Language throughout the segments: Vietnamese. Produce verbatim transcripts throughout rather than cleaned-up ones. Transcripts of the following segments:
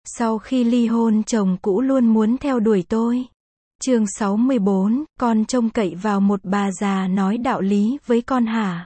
Sau khi ly hôn chồng cũ luôn muốn theo đuổi tôi. Chương sáu mươi bốn, con trông cậy vào một bà già nói đạo lý với con hả?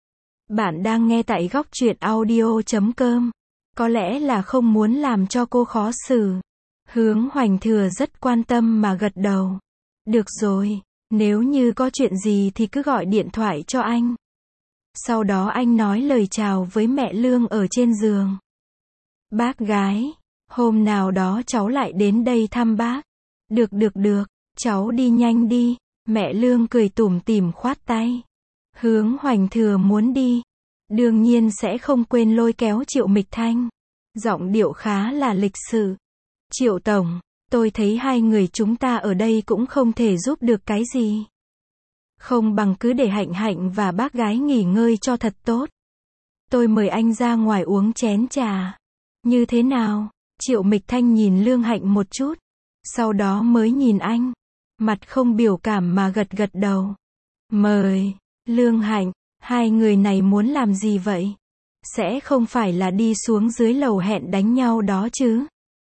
Bạn đang nghe tại góc truyện audio chấm com. Có lẽ là không muốn làm cho cô khó xử. Hướng Hoành Thừa rất quan tâm mà gật đầu. Được rồi, nếu như có chuyện gì thì cứ gọi điện thoại cho anh. Sau đó anh nói lời chào với mẹ Lương ở trên giường. Bác gái, hôm nào đó cháu lại đến đây thăm bác. Được được được, cháu đi nhanh đi. Mẹ Lương cười tủm tỉm khoát tay. Hướng Hoành Thừa muốn đi. Đương nhiên sẽ không quên lôi kéo Triệu Mịch Thanh. Giọng điệu khá là lịch sự. Triệu Tổng, tôi thấy hai người chúng ta ở đây cũng không thể giúp được cái gì. Không bằng cứ để Hạnh Hạnh và bác gái nghỉ ngơi cho thật tốt. Tôi mời anh ra ngoài uống chén trà. Như thế nào? Triệu Mịch Thanh nhìn Lương Hạnh một chút. Sau đó mới nhìn anh. Mặt không biểu cảm mà gật gật đầu. Mời. Lương Hạnh, hai người này muốn làm gì vậy? Sẽ không phải là đi xuống dưới lầu hẹn đánh nhau đó chứ?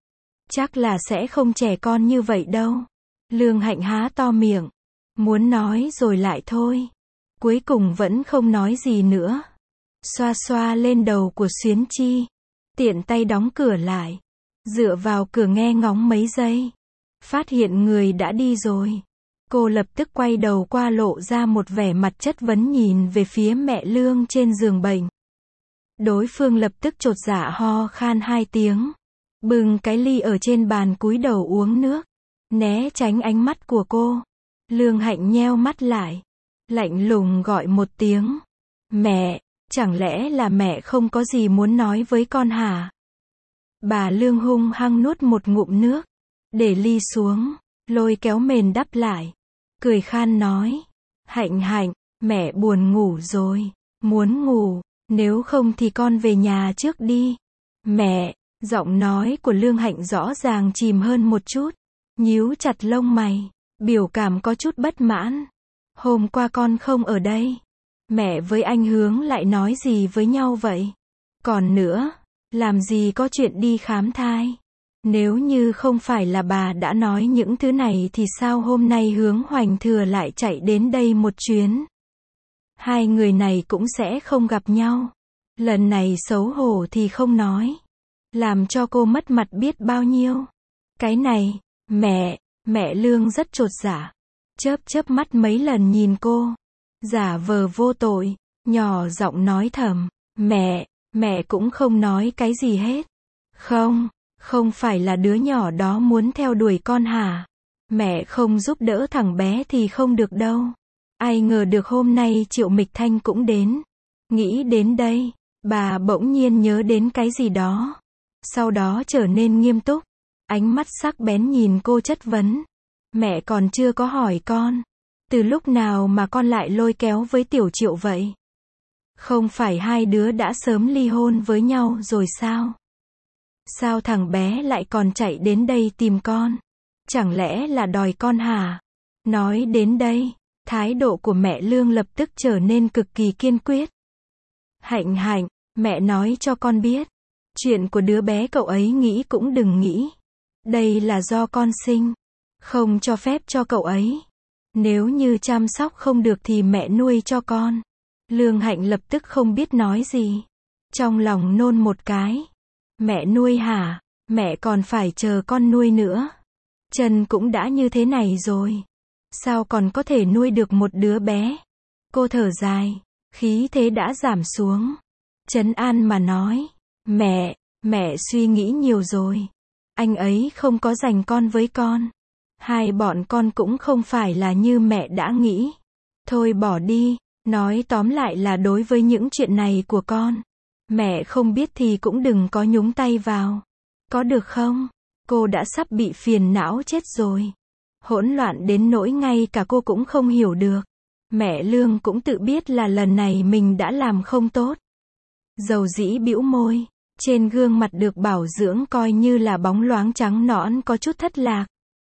Chắc là sẽ không trẻ con như vậy đâu. Lương Hạnh há to miệng. Muốn nói rồi lại thôi. Cuối cùng vẫn không nói gì nữa. Xoa xoa lên đầu của Xuyến Chi. Tiện tay đóng cửa lại. Dựa vào cửa nghe ngóng mấy giây. Phát hiện người đã đi rồi. Cô lập tức quay đầu qua lộ ra một vẻ mặt chất vấn nhìn về phía mẹ Lương trên giường bệnh. Đối phương lập tức chột dạ ho khan hai tiếng. Bưng cái ly ở trên bàn cúi đầu uống nước. Né tránh ánh mắt của cô. Lương Hạnh nheo mắt lại. Lạnh lùng gọi một tiếng. Mẹ, chẳng lẽ là mẹ không có gì muốn nói với con hả? Bà Lương hung hăng nuốt một ngụm nước. Để ly xuống. Lôi kéo mền đắp lại. Cười khan nói. Hạnh Hạnh, mẹ buồn ngủ rồi. Muốn ngủ, nếu không thì con về nhà trước đi. Mẹ, giọng nói của Lương Hạnh rõ ràng chìm hơn một chút. Nhíu chặt lông mày. Biểu cảm có chút bất mãn. Hôm qua con không ở đây. Mẹ với anh Hướng lại nói gì với nhau vậy? Còn nữa, làm gì có chuyện đi khám thai? Nếu như không phải là bà đã nói những thứ này thì sao hôm nay Hướng Hoành Thừa lại chạy đến đây một chuyến? Hai người này cũng sẽ không gặp nhau. Lần này xấu hổ thì không nói. Làm cho cô mất mặt biết bao nhiêu. Cái này, mẹ, mẹ Lương rất chột dạ. Chớp chớp mắt mấy lần nhìn cô. Giả vờ vô tội, nhỏ giọng nói thầm. Mẹ, mẹ cũng không nói cái gì hết. Không. Không phải là đứa nhỏ đó muốn theo đuổi con hả? Mẹ không giúp đỡ thằng bé thì không được đâu. Ai ngờ được hôm nay Triệu Mịch Thanh cũng đến. Nghĩ đến đây, bà bỗng nhiên nhớ đến cái gì đó. Sau đó trở nên nghiêm túc. Ánh mắt sắc bén nhìn cô chất vấn. Mẹ còn chưa có hỏi con. Từ lúc nào mà con lại lôi kéo với Tiểu Triệu vậy? Không phải hai đứa đã sớm ly hôn với nhau rồi sao? Sao thằng bé lại còn chạy đến đây tìm con? Chẳng lẽ là đòi con hả? Nói đến đây, thái độ của mẹ Lương lập tức trở nên cực kỳ kiên quyết. Hạnh Hạnh, mẹ nói cho con biết. Chuyện của đứa bé cậu ấy nghĩ cũng đừng nghĩ. Đây là do con sinh. Không cho phép cho cậu ấy. Nếu như chăm sóc không được thì mẹ nuôi cho con. Lương Hạnh lập tức không biết nói gì. Trong lòng nôn một cái. Mẹ nuôi hả? Mẹ còn phải chờ con nuôi nữa. Chân cũng đã như thế này rồi. Sao còn có thể nuôi được một đứa bé? Cô thở dài. Khí thế đã giảm xuống. Trấn an mà nói. Mẹ, mẹ suy nghĩ nhiều rồi. Anh ấy không có dành con với con. Hai bọn con cũng không phải là như mẹ đã nghĩ. Thôi bỏ đi. Nói tóm lại là đối với những chuyện này của con. Mẹ không biết thì cũng đừng có nhúng tay vào. Có được không? Cô đã sắp bị phiền não chết rồi. Hỗn loạn đến nỗi ngay cả cô cũng không hiểu được. Mẹ Lương cũng tự biết là lần này mình đã làm không tốt. Dầu dĩ bĩu môi. Trên gương mặt được bảo dưỡng coi như là bóng loáng trắng nõn có chút thất lạc.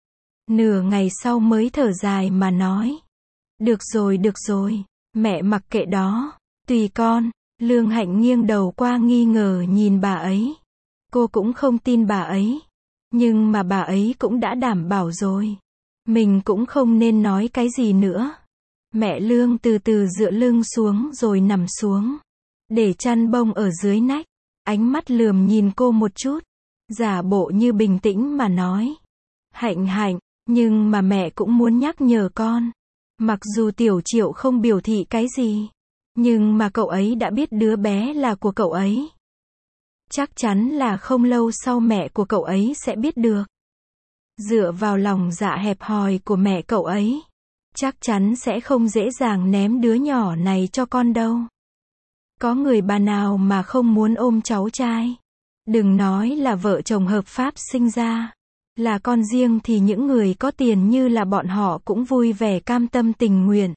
Nửa ngày sau mới thở dài mà nói. Được rồi được rồi. Mẹ mặc kệ đó. Tùy con. Lương Hạnh nghiêng đầu qua nghi ngờ nhìn bà ấy. Cô cũng không tin bà ấy. Nhưng mà bà ấy cũng đã đảm bảo rồi. Mình cũng không nên nói cái gì nữa. Mẹ Lương từ từ dựa lưng xuống rồi nằm xuống. Để chăn bông ở dưới nách. Ánh mắt lườm nhìn cô một chút. Giả bộ như bình tĩnh mà nói. Hạnh Hạnh, nhưng mà mẹ cũng muốn nhắc nhở con. Mặc dù Tiểu Triệu không biểu thị cái gì. Nhưng mà cậu ấy đã biết đứa bé là của cậu ấy. Chắc chắn là không lâu sau mẹ của cậu ấy sẽ biết được. Dựa vào lòng dạ hẹp hòi của mẹ cậu ấy, chắc chắn sẽ không dễ dàng ném đứa nhỏ này cho con đâu. Có người bà nào mà không muốn ôm cháu trai. Đừng nói là vợ chồng hợp pháp sinh ra. Là con riêng thì những người có tiền như là bọn họ cũng vui vẻ cam tâm tình nguyện.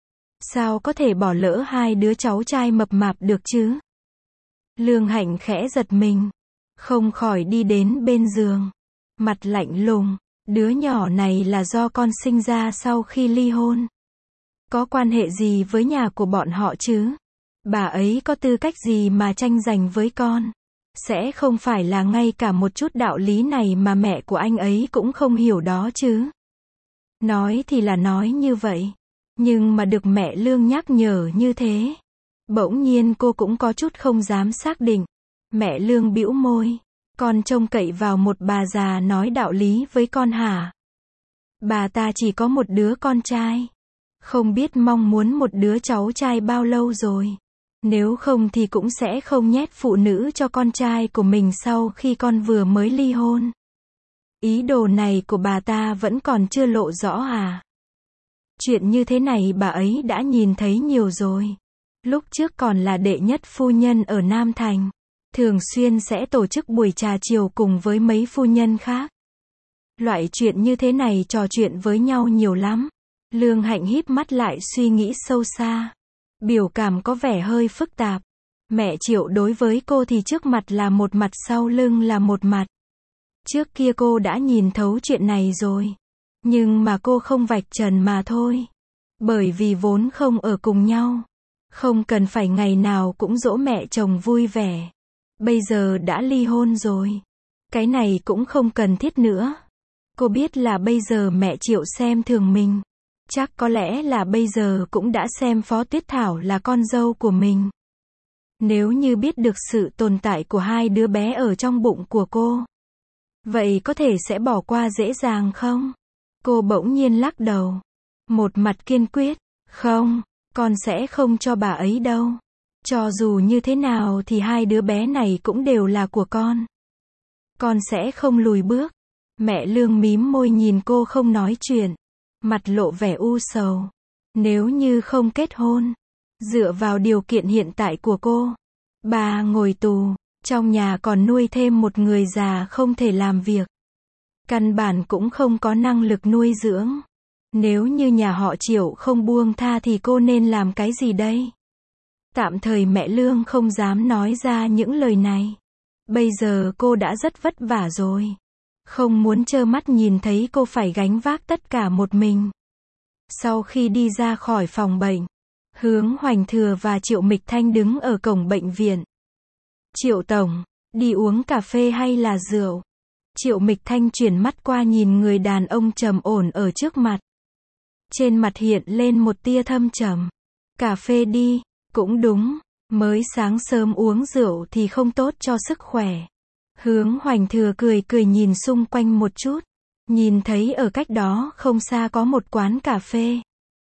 Sao có thể bỏ lỡ hai đứa cháu trai mập mạp được chứ? Lương Hạnh khẽ giật mình. Không khỏi đi đến bên giường. Mặt lạnh lùng. Đứa nhỏ này là do con sinh ra sau khi ly hôn. Có quan hệ gì với nhà của bọn họ chứ? Bà ấy có tư cách gì mà tranh giành với con? Sẽ không phải là ngay cả một chút đạo lý này mà mẹ của anh ấy cũng không hiểu đó chứ? Nói thì là nói như vậy. Nhưng mà được mẹ Lương nhắc nhở như thế. Bỗng nhiên cô cũng có chút không dám xác định. Mẹ Lương bĩu môi. Con trông cậy vào một bà già nói đạo lý với con hả? Bà ta chỉ có một đứa con trai. Không biết mong muốn một đứa cháu trai bao lâu rồi. Nếu không thì cũng sẽ không nhét phụ nữ cho con trai của mình sau khi con vừa mới ly hôn. Ý đồ này của bà ta vẫn còn chưa lộ rõ à? Chuyện như thế này bà ấy đã nhìn thấy nhiều rồi. Lúc trước còn là đệ nhất phu nhân ở Nam Thành. Thường xuyên sẽ tổ chức buổi trà chiều cùng với mấy phu nhân khác. Loại chuyện như thế này trò chuyện với nhau nhiều lắm. Lương Hạnh híp mắt lại suy nghĩ sâu xa. Biểu cảm có vẻ hơi phức tạp. Mẹ Triệu đối với cô thì trước mặt là một mặt, sau lưng là một mặt. Trước kia cô đã nhìn thấu chuyện này rồi. Nhưng mà cô không vạch trần mà thôi. Bởi vì vốn không ở cùng nhau. Không cần phải ngày nào cũng dỗ mẹ chồng vui vẻ. Bây giờ đã ly hôn rồi. Cái này cũng không cần thiết nữa. Cô biết là bây giờ mẹ Triệu xem thường mình. Chắc có lẽ là bây giờ cũng đã xem Phó Tuyết Thảo là con dâu của mình. Nếu như biết được sự tồn tại của hai đứa bé ở trong bụng của cô. Vậy có thể sẽ bỏ qua dễ dàng không? Cô bỗng nhiên lắc đầu. Một mặt kiên quyết. Không, con sẽ không cho bà ấy đâu. Cho dù như thế nào thì hai đứa bé này cũng đều là của con. Con sẽ không lùi bước. Mẹ Lương mím môi nhìn cô không nói chuyện. Mặt lộ vẻ u sầu. Nếu như không kết hôn, dựa vào điều kiện hiện tại của cô, bà ngồi tù, trong nhà còn nuôi thêm một người già không thể làm việc. Căn bản cũng không có năng lực nuôi dưỡng. Nếu như nhà họ Triệu không buông tha thì cô nên làm cái gì đây? Tạm thời mẹ Lương không dám nói ra những lời này. Bây giờ cô đã rất vất vả rồi. Không muốn trơ mắt nhìn thấy cô phải gánh vác tất cả một mình. Sau khi đi ra khỏi phòng bệnh, Hướng Hoành Thừa và Triệu Mịch Thanh đứng ở cổng bệnh viện. Triệu tổng, đi uống cà phê hay là rượu? Triệu Mịch Thanh chuyển mắt qua nhìn người đàn ông trầm ổn ở trước mặt. Trên mặt hiện lên một tia thâm trầm. Cà phê đi, cũng đúng, mới sáng sớm uống rượu thì không tốt cho sức khỏe. Hướng Hoành Thừa cười cười nhìn xung quanh một chút. Nhìn thấy ở cách đó không xa có một quán cà phê.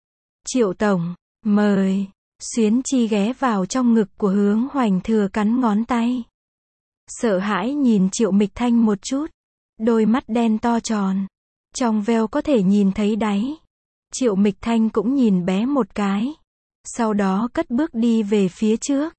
Triệu tổng, mời. Xuyến Chi ghé vào trong ngực của Hướng Hoành Thừa cắn ngón tay. Sợ hãi nhìn Triệu Mịch Thanh một chút. Đôi mắt đen to tròn. Trong veo có thể nhìn thấy đáy. Triệu Mịch Thanh cũng nhìn bé một cái. Sau đó cất bước đi về phía trước.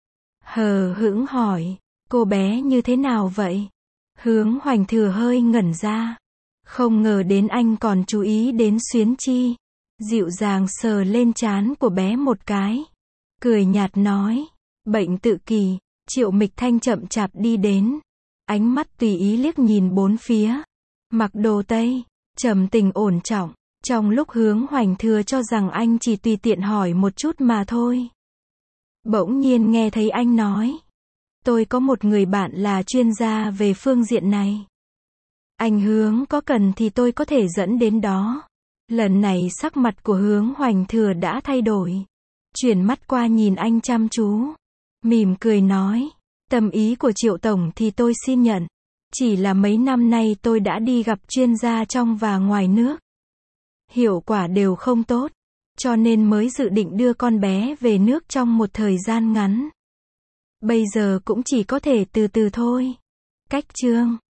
Hờ hững hỏi. Cô bé như thế nào vậy? Hướng Hoành Thừa hơi ngẩn ra. Không ngờ đến anh còn chú ý đến Xuyến Chi. Dịu dàng sờ lên trán của bé một cái. Cười nhạt nói. Bệnh tự kỷ. Triệu Mịch Thanh chậm chạp đi đến. Ánh mắt tùy ý liếc nhìn bốn phía. Mặc đồ Tây. Trầm tình ổn trọng. Trong lúc Hướng Hoành Thừa cho rằng anh chỉ tùy tiện hỏi một chút mà thôi. Bỗng nhiên nghe thấy anh nói. Tôi có một người bạn là chuyên gia về phương diện này. Anh Hướng có cần thì tôi có thể dẫn đến đó. Lần này sắc mặt của Hướng Hoành Thừa đã thay đổi. Chuyển mắt qua nhìn anh chăm chú. Mỉm cười nói. Tâm ý của Triệu Tổng thì tôi xin nhận. Chỉ là mấy năm nay tôi đã đi gặp chuyên gia trong và ngoài nước. Hiệu quả đều không tốt. Cho nên mới dự định đưa con bé về nước trong một thời gian ngắn. Bây giờ cũng chỉ có thể từ từ thôi. Cách chương